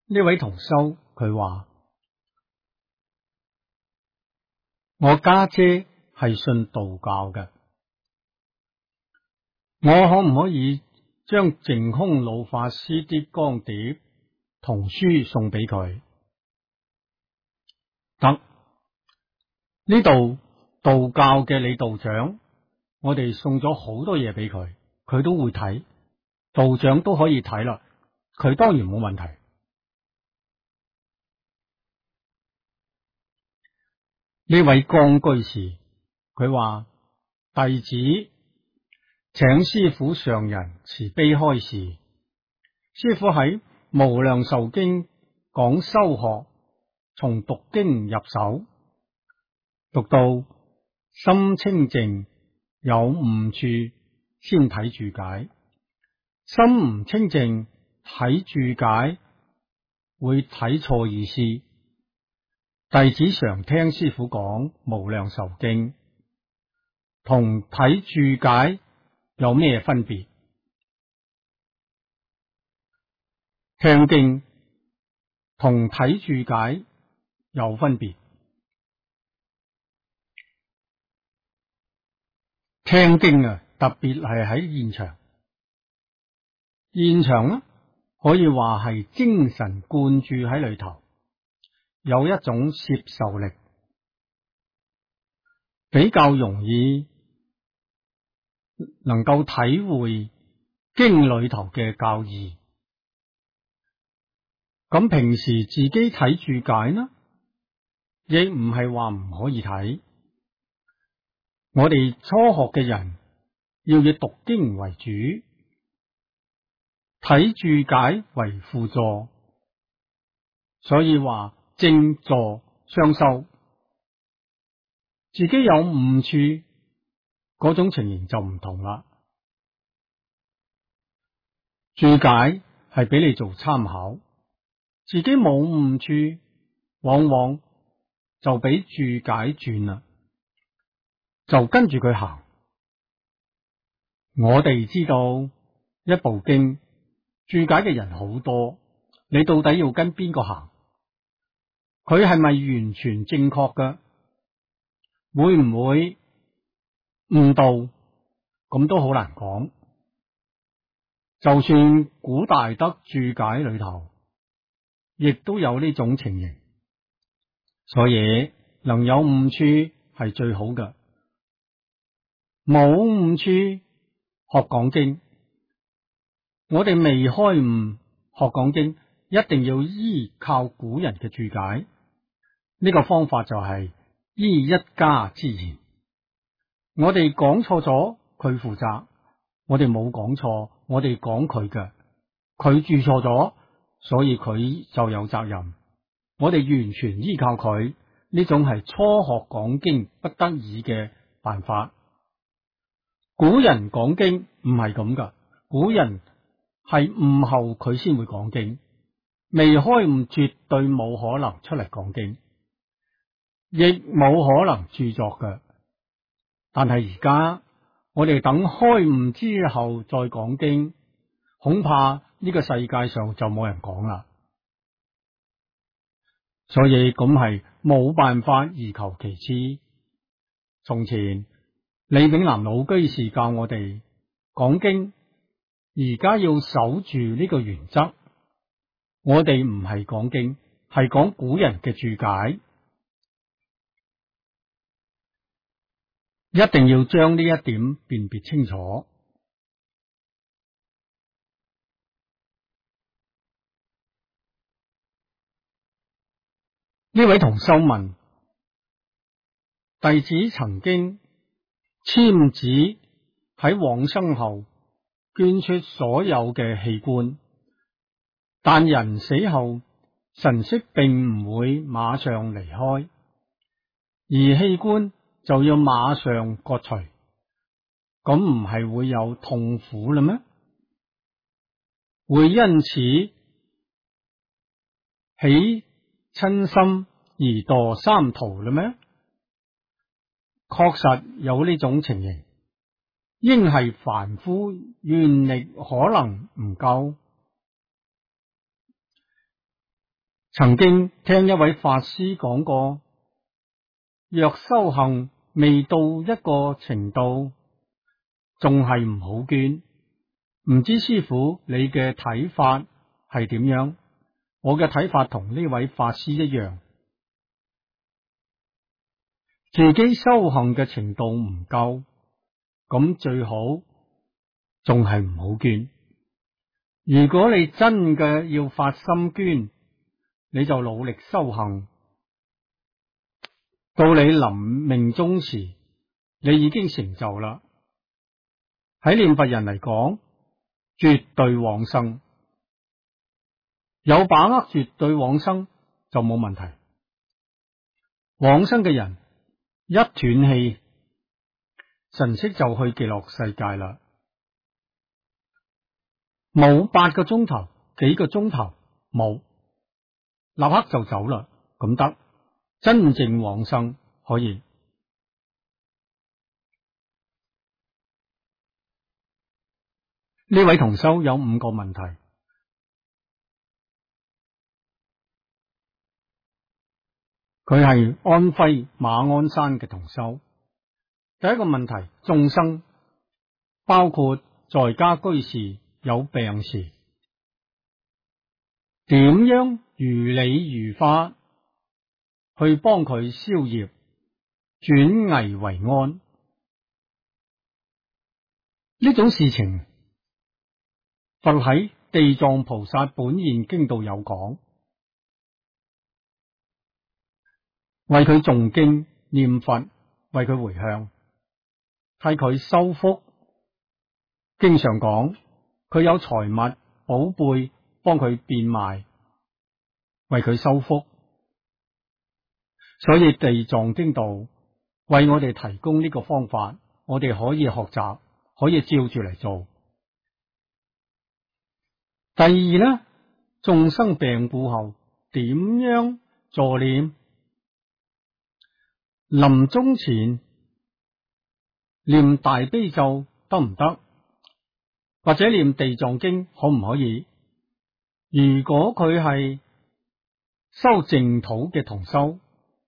呢位同修佢話：我家姐係信道教嘅，我可唔可以將淨空老法師啲光碟同書送俾佢？得，呢度道教嘅李道長，我哋送咗好多嘢俾佢，佢都會睇，道長都可以睇啦，佢當然冇問題。呢位江居士佢話：弟子請師父上人慈悲開示，師父喺無量壽經講修學，從讀經入手，讀到心清淨有悟處先睇注解，心唔清淨睇注解會睇錯意思。弟子常聽師父講無量壽經同睇注解有咩分別？聽經同睇注解有分別。聽經啊，特別係喺現場，現場呢可以話係精神灌注喺裏頭，有一種攝受力，比較容易能夠體會經裏頭嘅教義。咁平時自己睇注解呢，亦唔係話唔可以睇。我哋初學嘅人要以讀經為主，睇注解為輔助，所以話正助雙修，自己有悟處嗰種情形就唔同啦。注解係俾你做參考，自己冇悟處，往往就俾注解轉啦，就跟住佢行。我哋知道一部經注解嘅人好多，你到底要跟邊個行？佢係咪完全正確㗎？會唔會誤導？咁都好難講。就算古大德注解裏頭，亦都有呢種情形，所以能有悟處係最好嘅。冇悟處學講經，我哋未開悟學講經，一定要依靠古人嘅注解。呢個方法就係依一家之言，我哋講錯咗，佢負責；我哋冇講錯，我哋講佢嘅，佢注錯咗，所以佢就有責任。我哋完全依靠佢，呢種係初學講經不得已嘅辦法。古人講經唔係咁噶，古人係悟後佢先會講經，未開悟絕對冇可能出嚟講經，亦冇可能著作嘅。但係而家我哋等開悟之後再講經，恐怕呢個世界上就冇人講啦。所以咁係冇辦法而求其次。從前李炳南老居士教我哋講經，而家要守住呢個原則。我哋唔係講經，係講古人嘅注解，一定要將呢一點辨別清楚。呢位同修問：弟子曾經簽紙喺往生後捐出所有嘅器官，但人死後神識並唔會馬上離開，而器官就要馬上割除，咁唔係會有痛苦啦咩？會因此起瞋心而墮三途啦咩？確實有呢種情形，應係凡夫願力可能唔夠， 曾經聽一位法師講過，若修行未到一個程度，仲係唔好捐。唔知師父你嘅睇法係點樣？我嘅睇法同呢位法師一樣，自己修行嘅程度唔夠，咁最好仲係唔好捐。如果你真嘅要發心捐，你就努力修行，到你臨命終時，你已經成就啦。喺念佛人嚟講，絕對往生，有把握絕對往生就冇問題。往生嘅人一斷氣，神識就去極樂世界啦，冇8個鐘頭、幾個鐘頭，冇，立刻就走啦，咁得，真正往生可以。呢位同修有5個問題，佢係安徽馬鞍山嘅同修。第一個問題，眾生包括在家居士有病時，點樣如理如法去幫佢消業，轉危為安？呢種事情佛喺《地藏菩薩本願經》度有講，為佢誦經念佛，為佢回向，替佢修福。經常講佢有財物寶貝，幫佢變賣，為佢修福。所以地藏經度為我哋提供呢個方法，我哋可以學習，可以照住嚟做。第二呢，眾生病故後點樣助念？臨終前念大悲咒得唔得？或者念地藏經可唔可以？如果佢係修淨土嘅同修，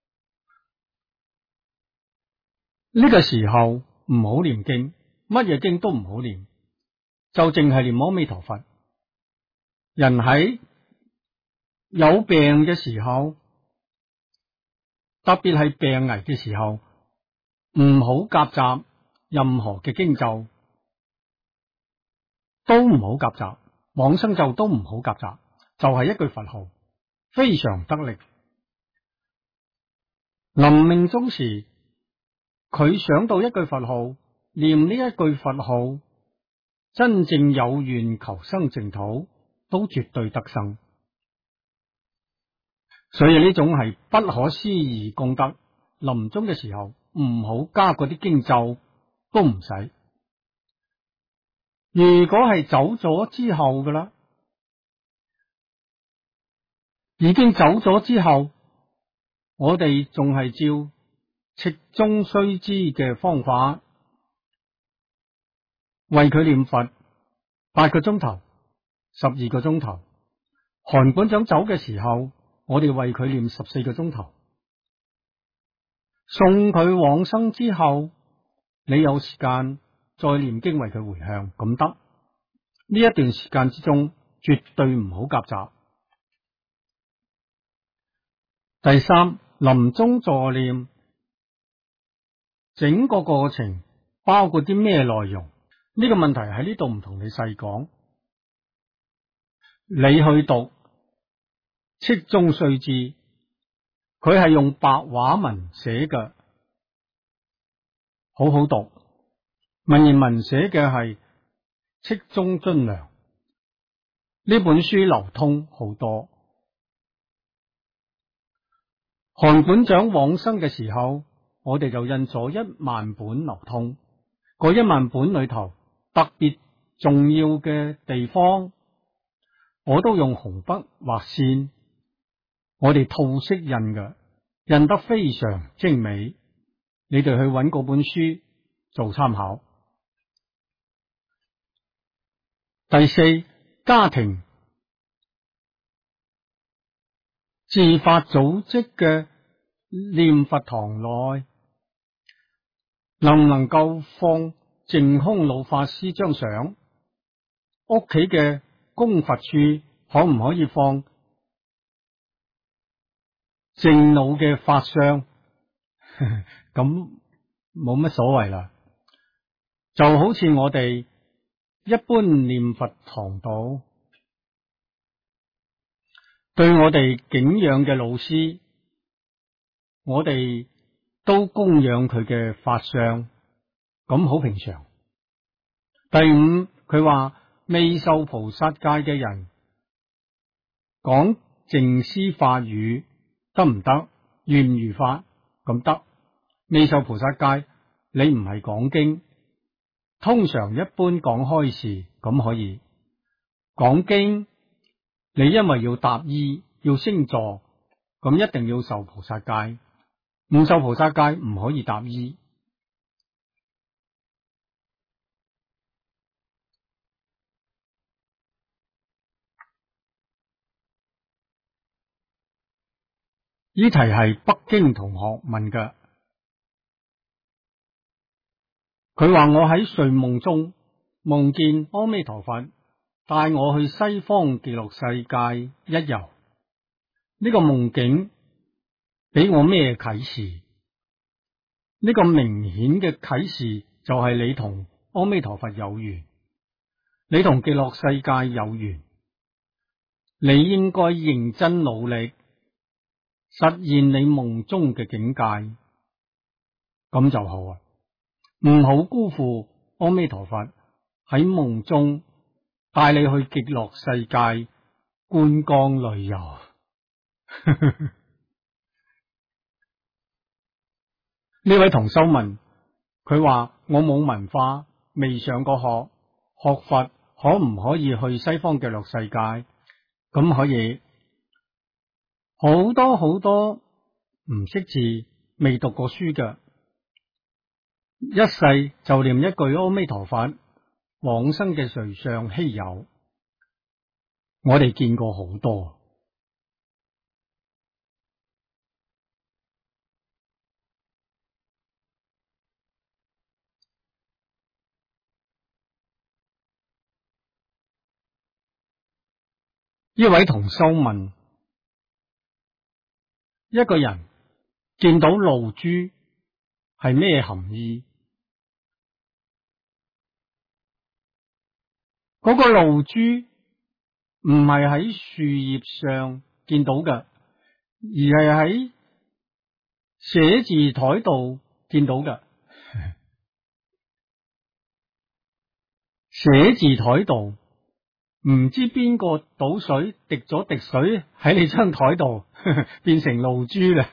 呢個時候唔好念經，乜嘢經都唔好念，就淨係念阿彌陀佛。人喺有病嘅時候，特別係病危嘅時候，唔好夾雜任何嘅經咒，都唔好夾雜，往生咒都唔好夾雜，就係一句佛號，非常得力。臨命終時，佢想到一句佛號，念呢一句佛號，真正有願求生淨土，都絕對得生。所以呢種係不可思議功德。臨終嘅時候唔好加嗰啲經咒，都唔使。如果係走咗之後噶啦，已經走咗之後，我哋仲係照戚中須知嘅方法為佢念佛8個鐘頭、12個鐘頭。韓館長走嘅時候，我哋為佢念14個鐘頭。送佢往生之後，你有時間再念經為佢回向，咁得。呢一段時間之中，絕對唔好夾雜。第三，臨終助念整個過程包括啲咩內容？呢個問題喺呢度唔同你細講，你去讀戚中須知，佢係用白話文寫嘅，好好讀。文言文寫嘅係戚中津良，呢本書流通好多。韓館長往生嘅時候，我哋就印咗1萬本流通。嗰1萬本裏頭特別重要嘅地方，我都用紅筆畫線，我哋套式印嘅，印得非常精美。你哋去揾嗰本書做參考。第四，家庭自發組織嘅念佛堂內，能唔能夠放淨空老法師張相？屋企嘅供佛處可唔可以放淨老嘅法相？咁冇乜所謂啦。就好似我哋一般念佛堂度，對我哋敬仰嘅老師，我哋都供養佢嘅法相，咁好平常。第五，佢話未受菩薩戒嘅人講淨思法語得唔得？如唔如法？咁得。未受菩薩戒，你唔係講經，通常一般講開示咁可以。講經，你因為要答依，要升座，咁一定要受菩薩戒。唔受菩薩戒唔可以答依。呢題係北京同學問嘅，佢話我喺睡夢中夢見阿彌陀佛帶我去西方極樂世界一遊，呢個夢境俾我咩啟示？呢個明顯嘅啟示就係你同阿彌陀佛有緣，你同極樂世界有緣，你應該認真努力實現你夢中嘅境界，咁就好啊！唔好辜負阿彌陀佛喺夢中帶你去極樂世界觀光旅遊。呢位同修問，佢話我冇文化，未上過學，學佛可唔可以去西方極樂世界？咁可以。好多好多唔識字、未讀過書嘅，一世就念一句阿彌陀佛，往生嘅瑞相稀有，我哋見過好多。呢位同修問，一個人見到露珠係咩含義？嗰個露珠唔係喺樹葉上見到嘅，而係喺寫字台度見到嘅。寫字台度唔知邊個倒水滴咗滴水喺你張台度，變成露珠啦。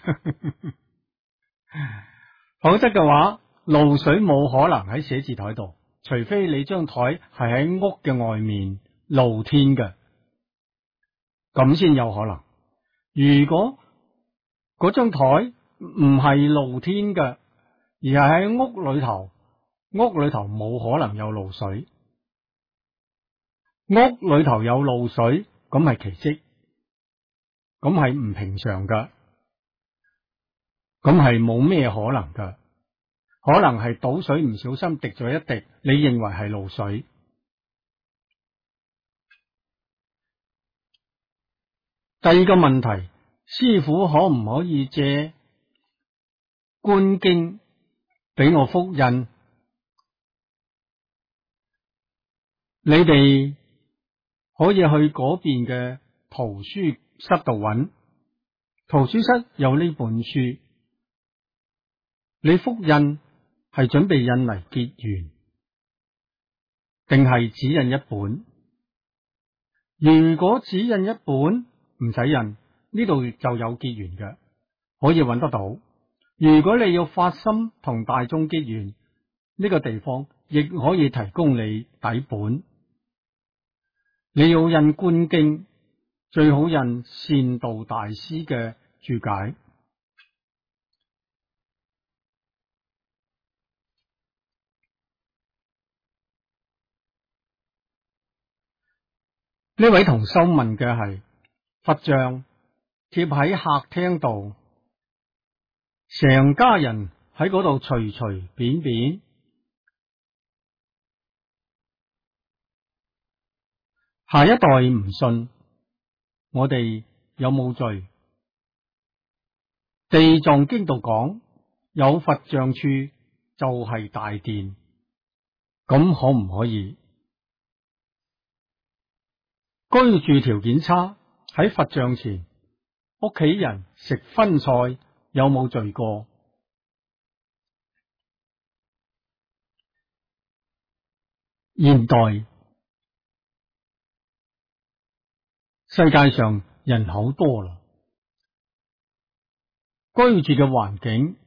否則嘅話，露水冇可能喺寫字台度，除非你張台係喺屋嘅外面露天嘅，咁先有可能。如果嗰張台唔係露天嘅，而係喺屋裏頭，屋裏頭冇可能有露水。屋裏頭有露水，咁係奇蹟，咁係唔平常噶，咁係冇咩可能噶，可能係倒水唔小心滴咗一滴，你認為係露水。第二個問題，師父可唔可以借觀經俾我複印？你哋可以去嗰邊嘅圖書室度揾，圖書室有呢本書。你複印係準備印嚟結緣，定係只印一本？如果只印一本唔使印，呢度就有結緣嘅，可以揾得到。如果你要發心同大眾結緣，呢個地方亦可以提供你底本。你要印觀經，最好印善導大師嘅注解。呢位同修問嘅係佛像貼喺客廳度，成家人喺嗰度隨隨便便。下一代唔信，我哋有冇罪？地藏經度講，有佛像處就係大殿，咁可唔可以？居住條件差，喺佛像前，屋企人食葷菜，有冇罪過？現代世界上人口多啦，居住嘅環境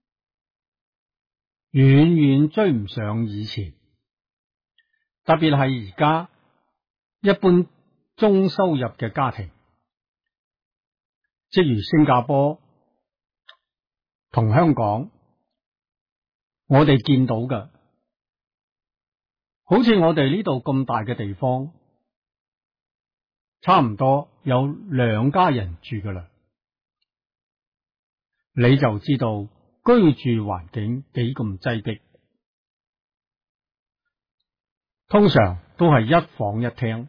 遠遠追唔上以前，特別係而家一般中收入嘅家庭，即如新加坡同香港，我哋見到嘅，好似我哋呢度咁大嘅地方，差唔多有2家人住噶啦，你就知道居住環境幾咁擠迫。通常都係一房一廳，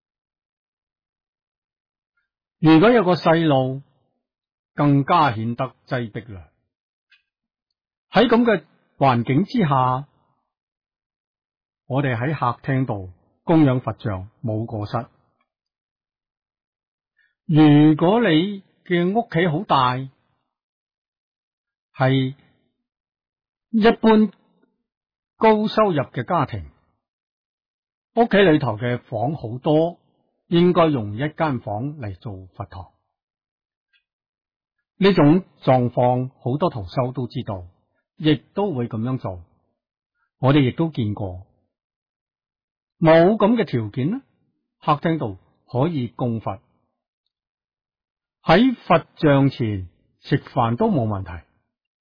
如果有個細路，更加顯得擠迫啦。喺咁嘅環境之下，我哋喺客廳度供養佛像冇過失。如果你嘅屋企好大，係一般高收入嘅家庭，屋企裏頭嘅房好多，應該用一間房嚟做佛堂。呢種狀況好多同修都知道，亦都會咁樣做。我哋亦都見過。冇咁嘅條件呢，客廳度可以供佛，喺佛像前食飯都冇問題。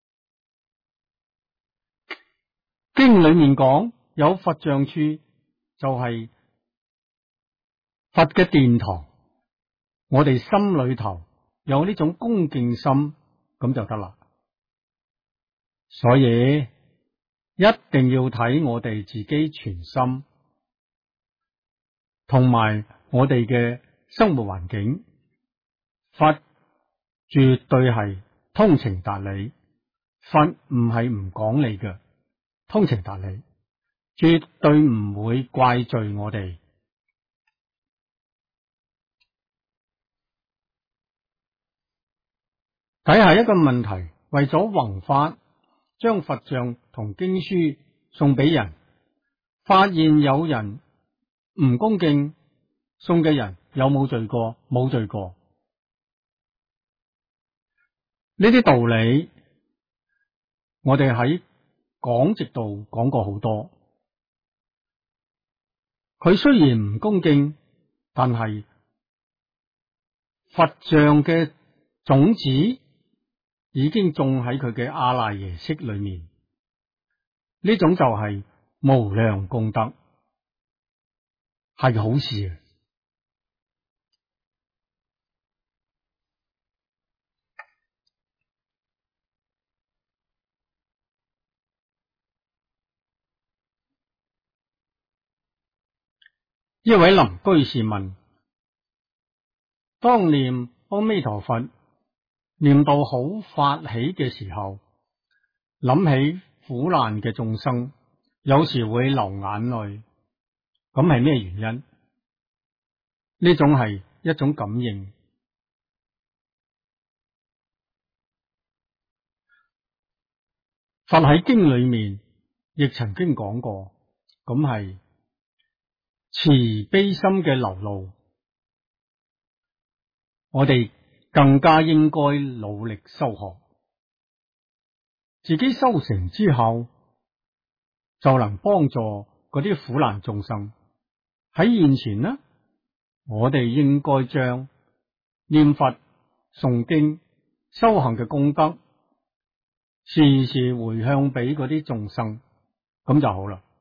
經裏面講，有佛像處就係佛嘅殿堂，我哋心裏頭有呢種恭敬心，咁就得啦。所以一定要睇我哋自己全心，同埋我哋嘅生活環境。佛絕對係通情達理，佛唔係唔講理嘅，通情達理，絕對唔會怪罪我哋。睇下一個問題，為咗弘法，將佛像同經書送俾人，發現有人唔恭敬，送嘅人有冇罪過？冇罪過。呢啲道理，我哋喺講直度講過好多。佢雖然唔恭敬，但係佛像嘅種子已經種喺佢嘅阿賴耶識裏面，呢種就係無量功德，係好事啊！一位林居士問：當念阿彌陀佛念到好發起嘅時候，諗起苦難嘅眾生，有時會流眼淚，咁係咩原因？呢種係一種感應。佛喺經裏面亦曾經講過，咁係慈悲心嘅流露，我哋更加應該努力修學，自己修成之後，就能幫助嗰啲苦難眾生。喺現前呢，我哋應該將念佛、誦經、修行嘅功德，時時回向俾嗰啲眾生，咁就好啦。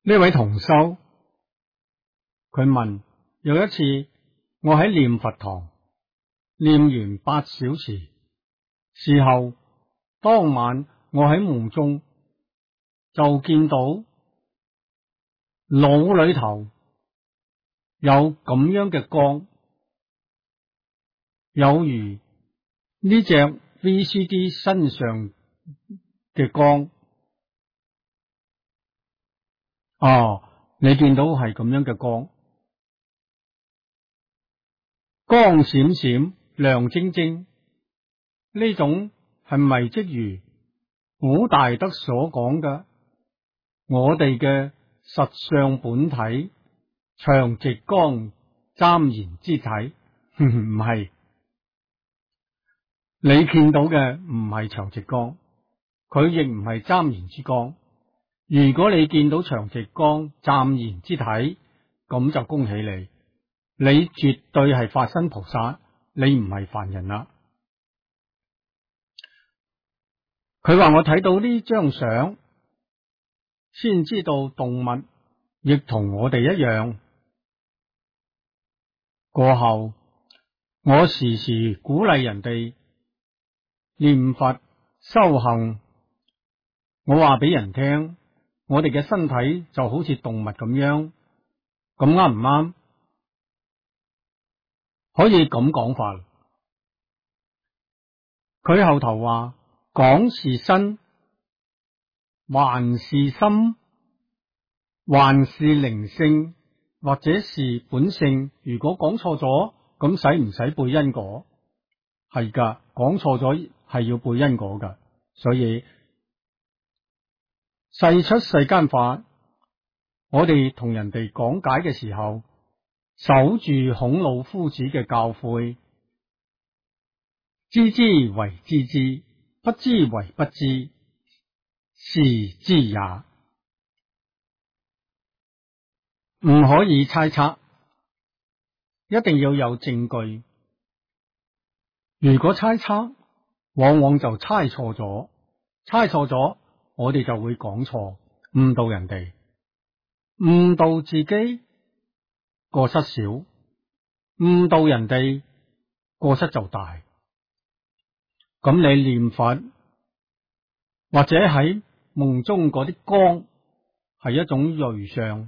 呢位同修，佢問：有一次我喺念佛堂念完8小時，事後當晚我喺夢中就見到腦裏頭有咁樣嘅光，有如呢隻 VCD 身上嘅光。你見到係咁樣嘅光，光閃閃亮晶晶，呢種係咪即如古大德所講嘅我哋嘅實相本體長直光湛然之體？唔係，你見到嘅唔係長直光，佢亦唔係湛然之光。如果你見到長直光湛然之體，咁就恭喜你，你絕對係法身菩薩，你唔係凡人啦。佢話我睇到呢張相，先知道動物亦同我哋一樣。過後，我時時鼓勵人哋念佛修行，我話俾人聽，我哋嘅身體就好似動物咁樣，咁啱唔啱？可以咁講法。佢後頭話講是身，還是心，還是靈性，或者是本性。如果講錯咗，咁使唔使背因果？係噶，講錯咗係要背因果噶。所以世出世間法，我哋同人哋講解嘅時候，守住孔老夫子嘅教誨，知之為知之，不知為不知，是知也。唔可以猜測，一定要有證據。如果猜測，往往就猜錯咗，猜錯咗，我哋就會講錯，誤導人哋，誤導自己，過失少；誤導人哋，過失就大。咁你念佛或者喺夢中嗰啲光，係一種瑞相，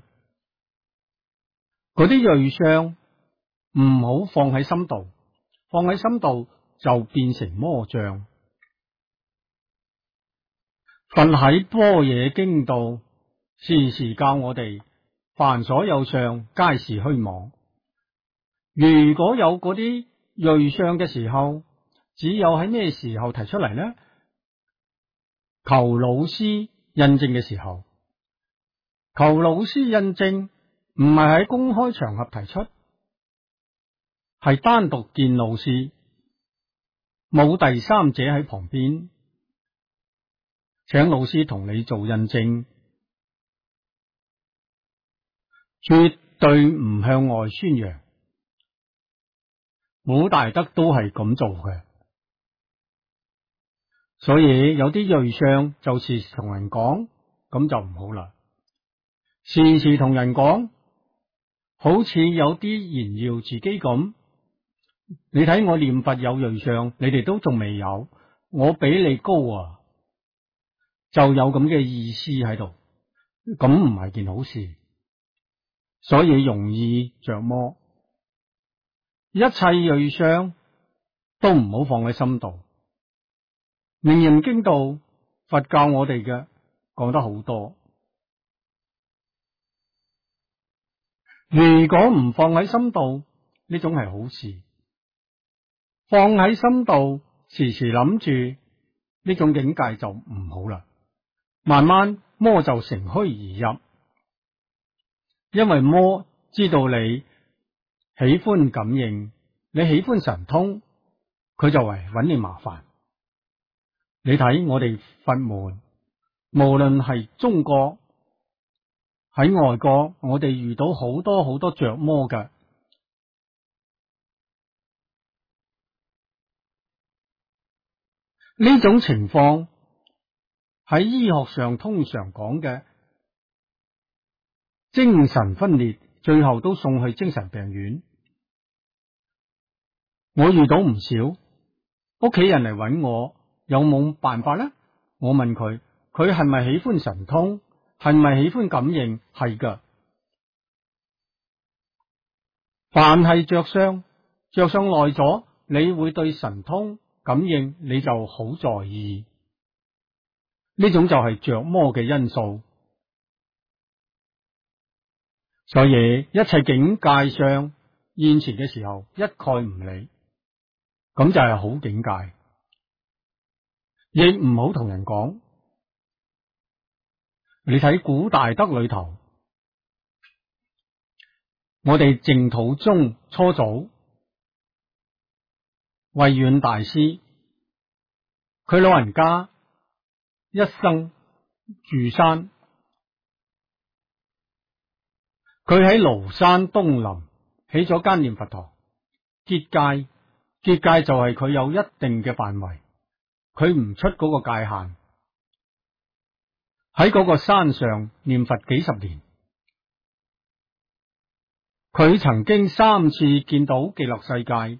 嗰啲瑞相唔好放喺心度，放喺心度就變成魔障。佛喺般若經度時時教我哋，凡所有相，皆是虛妄。如果有嗰啲瑞相嘅時候，只有喺咩時候提出嚟呢？求老師印證嘅時候，求老師印證唔係喺公開場合提出，係單獨見老師，冇第三者喺旁邊，請老師同你做印證，絕對唔向外宣揚。古大德都係咁做嘅。所以有啲瑞相就時時同人講，咁就唔好啦。時時同人講，好似有啲炫耀自己咁。你睇我念佛有瑞相，你哋都仲未有，我比你高啊，就有咁嘅意思喺度，咁唔係件好事。所以容易着魔，一切瑞相都唔好放喺心度。楞嚴經度佛教我哋嘅講得好多，如果唔放喺心度，呢種係好事；放喺心度，時時諗住呢種境界就唔好啦。慢慢魔就乘虛而入，因為魔知道你喜歡感應，你喜歡神通，佢就嚟揾你麻煩。你睇我哋佛門，無論係中國喺外國，我哋遇到好多好多着魔嘅。呢種情況喺醫學上通常講嘅精神分裂，最後都送去精神病院。我遇到唔少屋企人嚟揾我，有冇辦法呢？我問佢，佢係咪喜歡神通？係咪喜歡感應？係噶。凡係着相耐咗，你會對神通感應你就好在意，呢種就係着魔嘅因素。所以一切境界相現前嘅時候，一概唔理，咁就係好境界。亦唔好同人講。你睇古大德裏頭，我哋淨土宗初祖慧遠大師，佢老人家一生住山，佢喺廬山東林起咗間念佛堂，結界就係佢有一定嘅範圍，佢唔出嗰個界限，喺嗰個山上念佛幾十年。佢曾經3次見到極樂世界，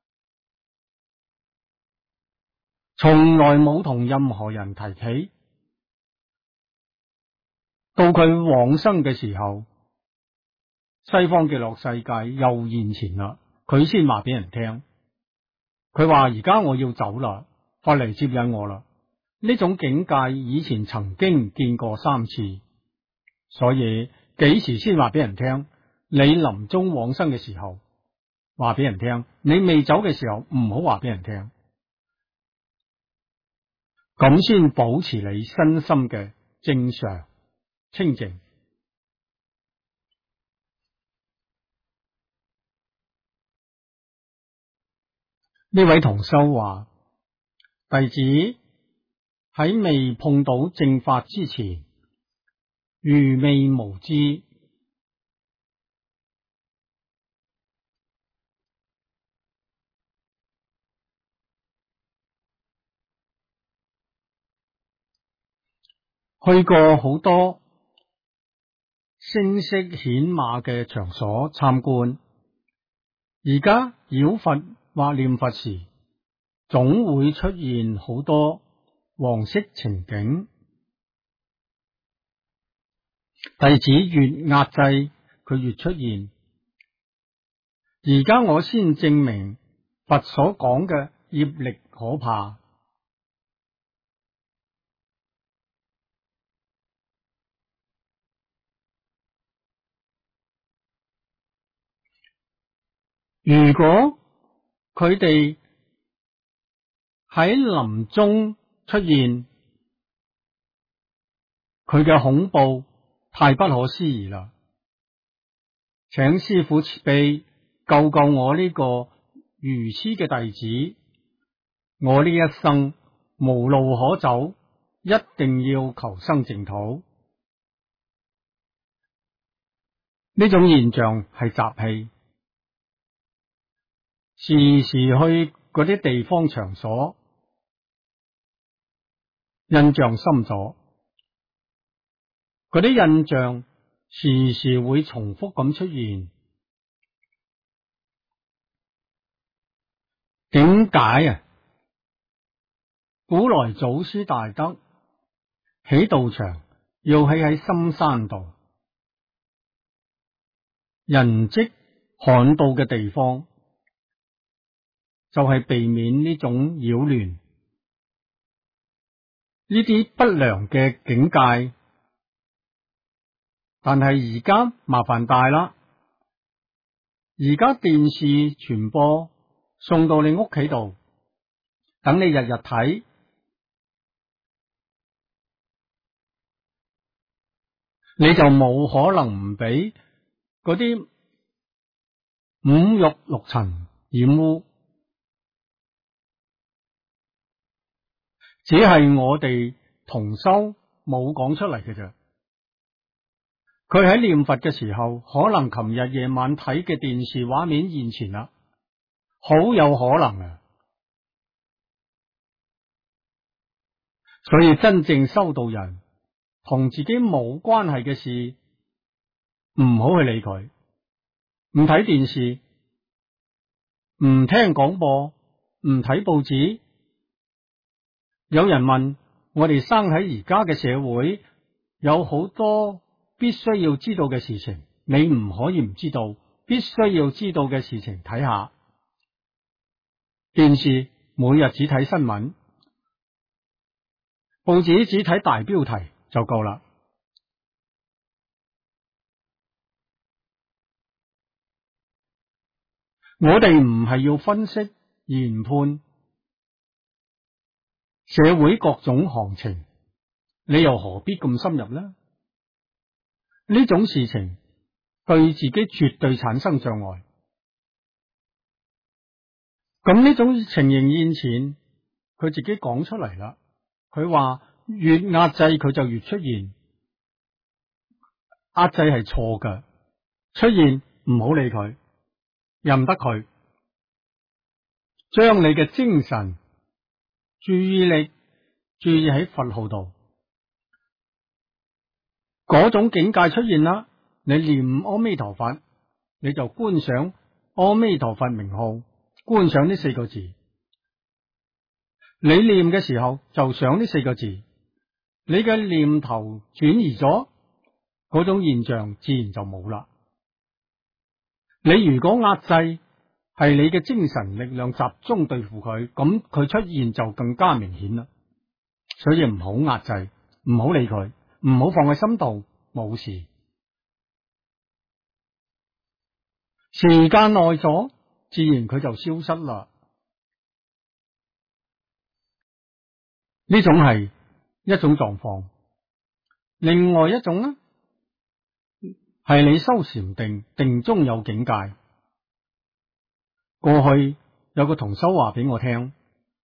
從來冇同任何人提起。到佢往生嘅時候，西方極樂世界又現前啦，佢先話俾人聽。佢話而家我要走啦，法嚟接引我啦。呢種境界以前曾經見過3次，所以幾時先話俾人聽？你臨終往生嘅時候話俾人聽，你未走嘅時候唔好話俾人聽，咁先保持你身心嘅正常清淨。呢位同修話，弟子喺未碰到正法之前，愚昧無知，去過好多聲色顯馬嘅場所參觀，而家繞佛或念佛時，總會出現好多黃色情景。弟子越壓制，佢越出現。而家我先證明佛所講嘅業力可怕。如果佢哋喺臨終出現，佢嘅恐怖太不可思議啦！請師父慈悲救救我呢個愚痴嘅弟子，我呢一生無路可走，一定要求生淨土。呢種現象係習氣，時時去嗰啲地方場所，印象深咗，嗰啲印象時時會重複咁出現。點解啊？古來祖師大德起道場要起喺深山度，人跡罕到嘅地方，就係避免呢種擾亂，呢啲不良嘅境界。但係而家麻煩大啦，而家電視傳播送到你屋企度，等你日日睇，你就冇可能唔俾嗰啲五欲六塵染污。只係我哋同修冇講出嚟嘅啫。佢喺念佛嘅時候，可能琴日夜晚睇嘅電視畫面現前啦，好有可能啊。所以真正修道人同自己冇關係嘅事， 唔好去理佢，唔睇電視，唔聽廣播，唔睇報紙。有人問我哋生喺而家嘅社會，有好多必須要知道嘅事情，你唔可以唔知道，必須要知道嘅事情睇下。電視每日只睇新聞，報紙只睇大標題就夠啦。我哋唔係要分析研判社會各種行情，你又何必咁深入呢？呢種事情對自己絕對產生障礙。咁呢種情形現前，佢自己講出嚟啦。佢話越壓制佢就越出現，壓制係錯㗎，出現唔好理佢，任得佢，將你嘅精神注意力注意喺佛號度，嗰種境界出現啦。你念阿彌陀佛，你就觀想阿彌陀佛名號，觀想呢四個字。你念嘅時候就想呢四個字，你嘅念頭轉移咗，嗰種現象自然就冇啦。你如果壓制係你嘅精神力量集中對付佢，咁佢出現就更加明顯啦。所以唔好壓制，唔好理佢，唔好放喺心度，冇事。時間耐咗，自然佢就消失啦。呢種係一種狀況。另外一種呢，係你修禪定中有境界。過去有個同修話俾我聽，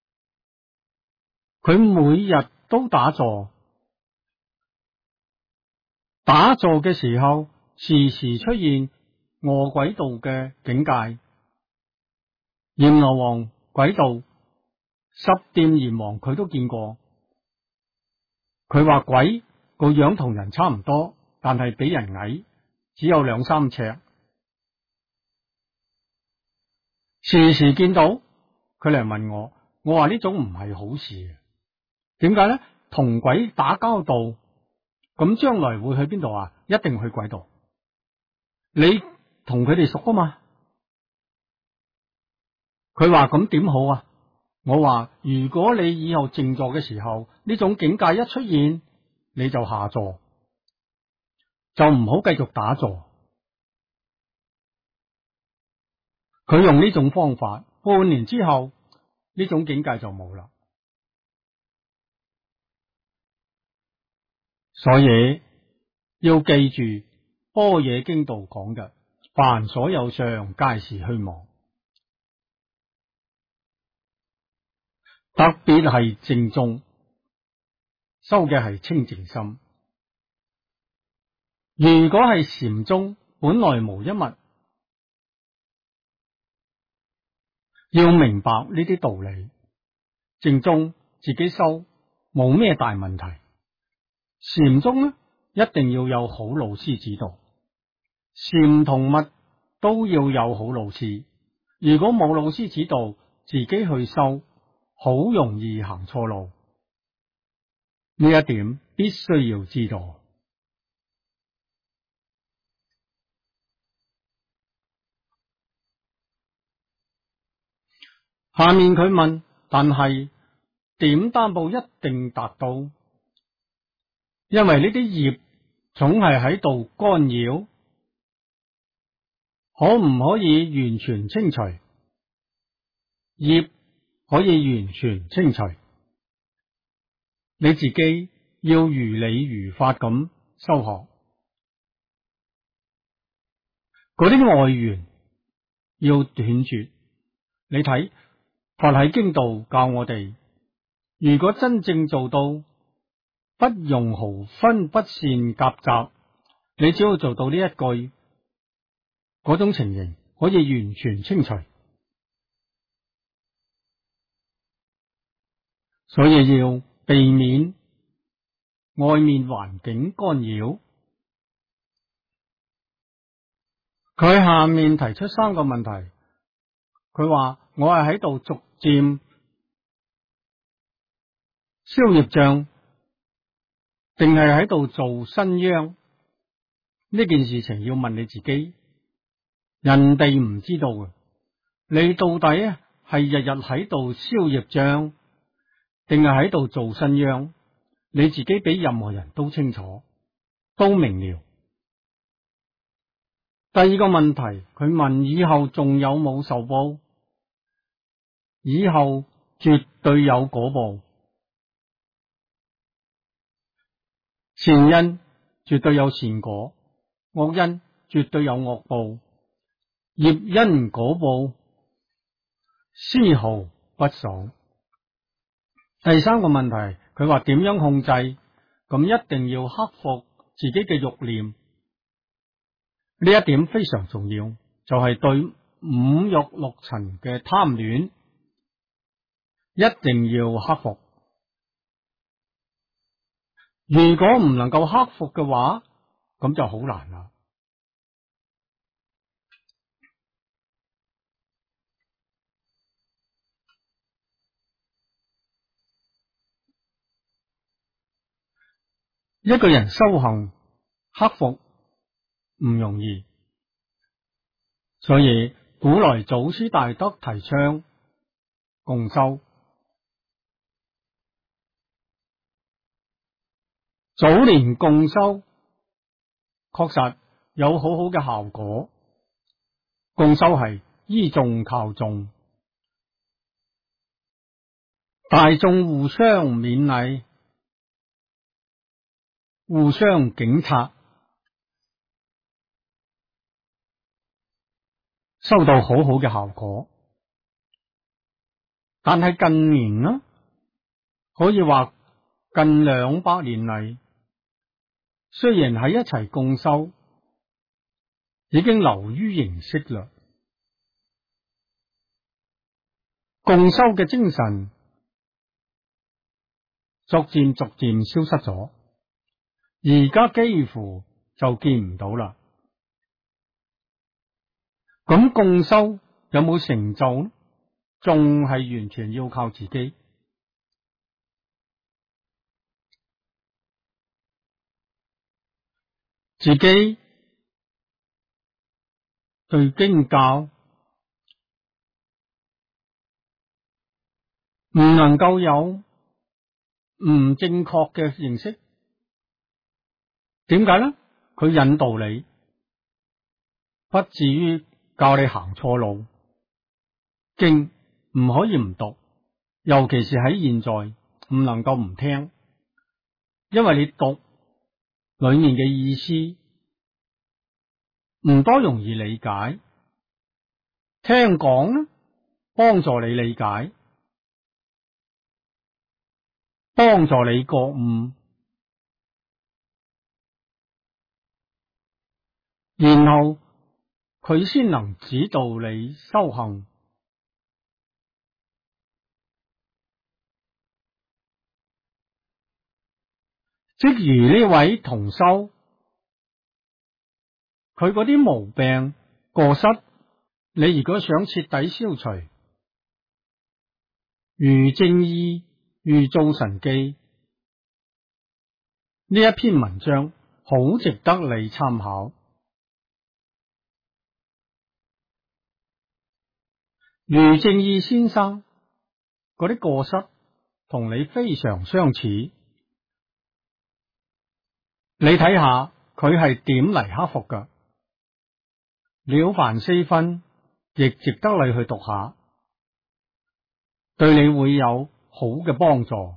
佢每日都打坐，打坐嘅時候時時出現餓鬼道嘅境界，閻羅王鬼道、十殿閻王佢都見過。佢話鬼個樣同人差唔多，但係比人矮，只有2-3尺。時時見到佢嚟問我，我話呢種唔係好事。點解呢？同鬼打交道，咁將來會去邊度啊？一定去鬼道。你同佢哋熟啊嘛？佢話咁點好啊？我話如果你以後靜坐嘅時候，呢種境界一出現，你就下座，就唔好繼續打坐。佢用呢種方法，半年之後呢種境界就冇啦。所以要記住般若經道講嘅，凡所有相，皆是虛妄。特別係正宗修嘅係清淨心。如果係禪宗，本來無一物，要明白呢啲道理。正宗自己修冇咩大問題。禪宗呢，一定要有好老師指導，禪同密都要有好老師。如果冇老師指導，自己去修，好容易行錯路。呢一點必須要知道。下面佢問，但係點擔保一定達到？因為呢啲業總係喺度干擾，可唔可以完全清除？業可以完全清除，你自己要如理如法咁修學。嗰啲外緣要斷絕。你睇佛喺經度教我哋，如果真正做到不容毫分不善夾雜，你只要做到呢一句，嗰種情形可以完全清除。所以要避免外面環境干擾。 佢下面提出三個問題，佢話我係喺度逐漸消業障，定係喺度做新殃？呢件事情要問你自己，人哋唔知道嘅。你到底係日日喺度消業障，定係喺度做新殃？你自己比任何人都清楚，都明了。第二個問題，佢問以後仲有冇受報？以後絕對有果報，善因絕對有善果，惡因絕對有惡報，業因果報絲毫不爽。第三個問題，佢話點樣控制？咁一定要克服自己嘅慾念，呢一點非常重要，就係對五欲六塵嘅貪戀，一定要克服。如果唔能夠克服嘅話，咁就好難啦。一個人修行克服唔容易，所以古來祖師大德提倡共修。早年共修確實有好好嘅效果，共修係依眾靠眾，大眾互相勉勵，互相警察，收到好好嘅效果。但係近年呢，可以話近200年嚟，雖然喺一齊共修，已經流於形式啦。共修嘅精神逐漸消失咗，而家幾乎就見唔到啦。咁共修有冇成就呢？仲係完全要靠自己。自己對經教唔能夠有唔正確嘅認識，點解呢？佢引導你，不至於教你行錯路。經唔可以唔讀，尤其是喺現在，唔能夠唔聽，因為你讀裏面嘅意思唔多容易理解，聽講呢，幫助你理解，幫助你覺悟，然後佢先能指導你修行。即如呢位同修，佢嗰啲毛病過失，你如果想徹底消除，如正意如造神記呢一篇文章好值得你參考。如正意先生嗰啲過失同你非常相似，你睇下佢係點嚟克服噶？了凡四訓亦值得你去讀下，對你會有好嘅幫助。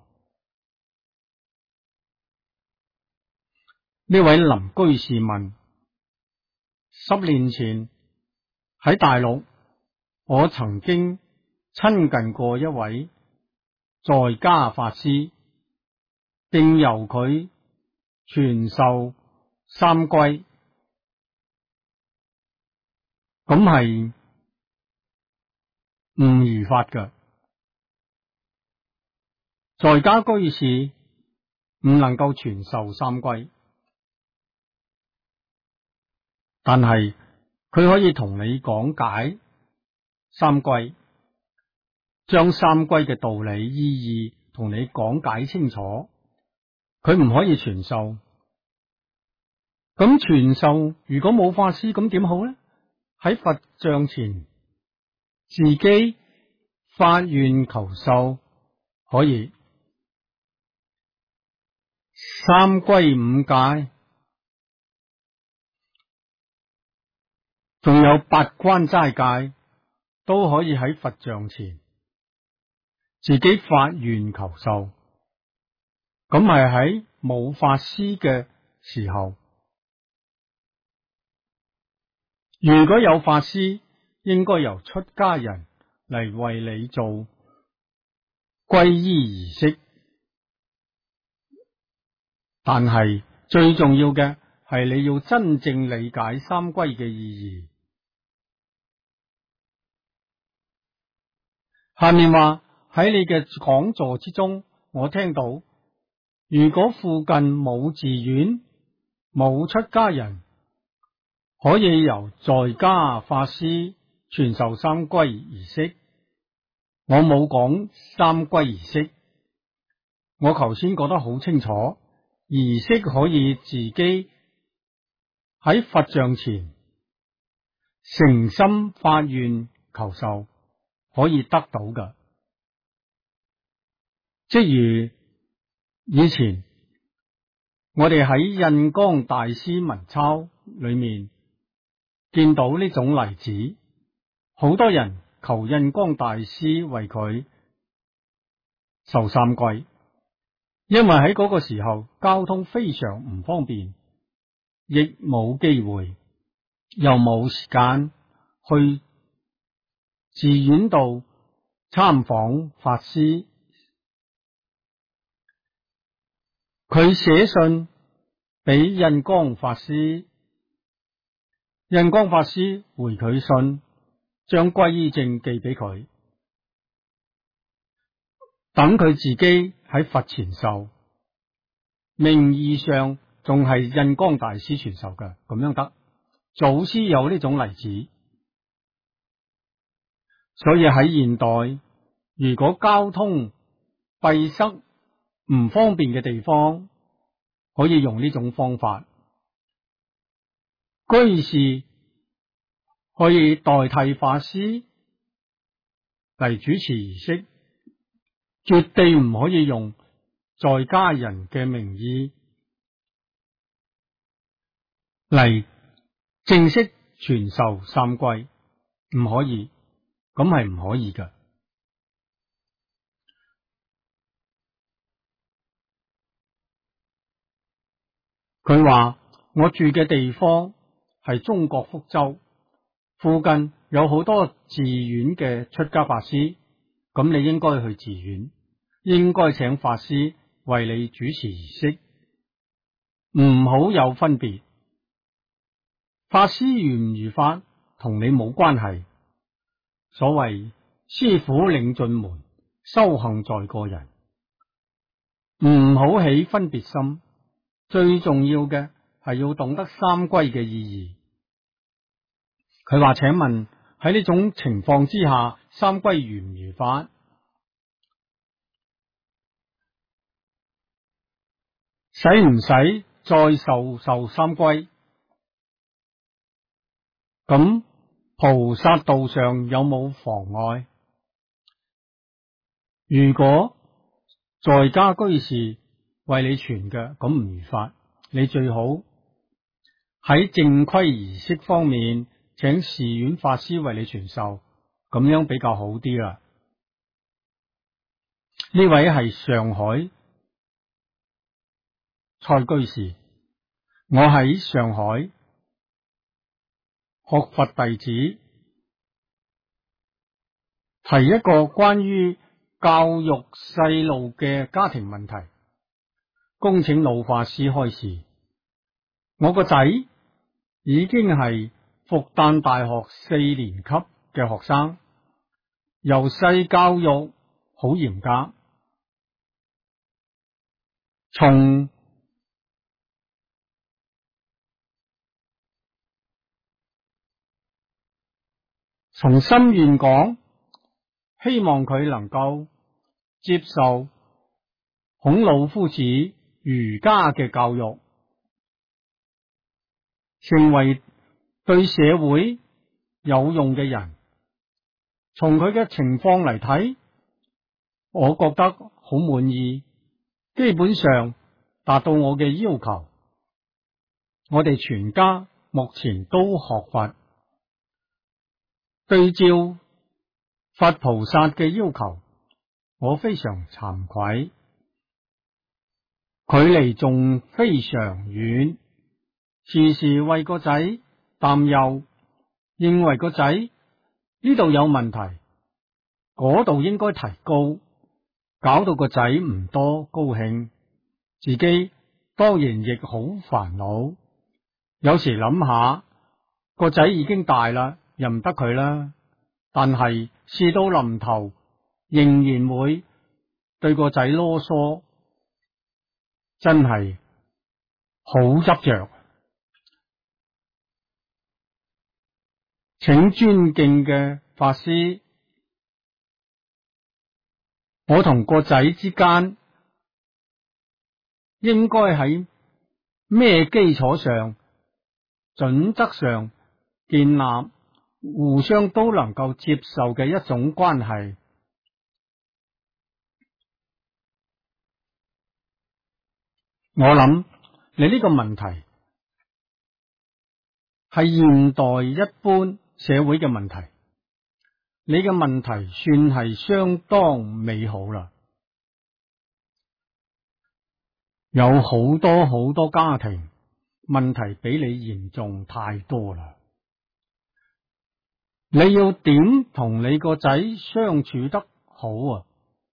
呢位林居士問：10年前喺大陸，我曾經親近過一位在家法師，並由佢傳授三歸，咁係唔如法嘅。在家居士唔能夠傳授三歸，但係佢可以同你講解三歸，將三歸嘅道理意義同你講解清楚。佢唔可以傳授。咁傳授如果冇法師，咁點好呢？喺佛像前自己發願求授可以。三歸五戒，仲有八關齋戒，都可以喺佛像前自己發願求授。咁係喺冇法師嘅時候。如果有法師，應該由出家人嚟為你做皈依儀式。但係最重要嘅係你要真正理解三歸嘅意義。下面話喺你嘅講座之中，我聽到如果附近冇寺院、冇出家人，可以由在家法師傳授三歸儀式。我冇講三歸儀式，我頭先講得好清楚，儀式可以自己喺佛像前誠心發願求授，可以得到㗎。即如以前我哋喺印光大師文鈔裏面見到呢種例子，好多人求印光大師為佢授三歸，因為喺嗰個時候交通非常唔方便，亦冇機會，又冇時間去寺院度參訪法師。佢寫信俾印光法師，印光法師回佢信，將皈依證寄俾佢，等佢自己喺佛前授，名義上仲係印光大師傳授嘅，咁樣得。祖師有呢種例子，所以喺現代，如果交通閉塞唔方便嘅地方，可以用呢種方法。居士可以代替法師嚟主持儀式，絕對唔可以用在家人嘅名義嚟正式傳授三歸，唔可以，咁係唔可以㗎。佢話我住嘅地方係中國福州，附近有好多寺院嘅出家法師，咁你應該去寺院，應該請法師為你主持儀式，唔好有分別。法師如唔如法同你冇關係。所謂師父領進門，修行在個人，唔好起分別心。最重要嘅係要懂得三歸嘅意義。佢話請問喺呢種情況之下，三歸如唔如法？使唔使再受三歸？咁菩薩道上有冇妨礙？如果在家居士為你傳嘅，咁唔如法，你最好喺正規儀式方面請寺院法師為你傳授，咁樣比較好啲啦。呢位係上海蔡居士，我喺上海學佛弟子，提一個關於教育細路嘅家庭問題，恭請老法師開示。我個仔已經係復旦大學4年級嘅學生，由細教育好嚴格，從從心願講，希望佢能夠接受孔老夫子儒家嘅教育，成為對社會有用嘅人。從佢嘅情況嚟睇，我覺得好滿意，基本上達到我嘅要求。我哋全家目前都學佛，對照佛菩薩嘅要求，我非常慚愧，距離仲非常遠，時時為個仔擔憂，認為個仔呢度有問題，嗰度應該提高，搞到個仔唔多高興，自己當然亦好煩惱。有時諗下，個仔已經大啦，任得佢啦，但係事到臨頭，仍然會對個仔囉嗦，真係好執着。請尊敬嘅法師，我同個仔之間應該喺咩基礎上、準則上建立互相都能夠接受嘅一種關係？我諗你呢個問題係現代一般社會嘅問題，你嘅問題算係相當美好啦。有好多好多家庭問題比你嚴重太多啦。你要點同你個仔相處得好啊？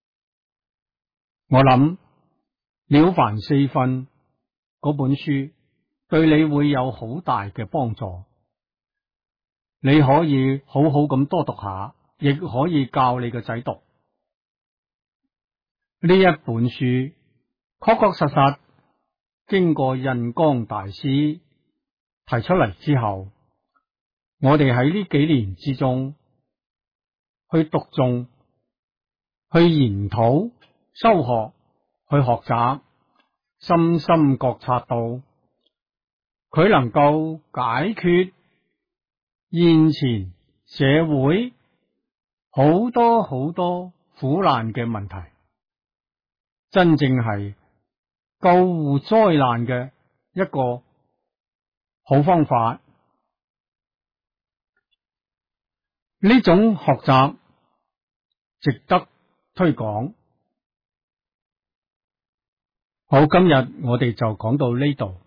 我諗《了凡四訓》嗰本書對你會有好大嘅幫助，你可以好好咁多讀下，亦可以教你個仔讀呢一本書。確確實實經過印光大師提出嚟之後，我哋喺呢幾年之中去讀誦、去研討、修學、去學習，深深覺察到佢能夠解決現前社會好多好多苦難嘅問題，真正係救護災難嘅一個好方法。呢種學習值得推廣。好，今日我哋就講到呢度。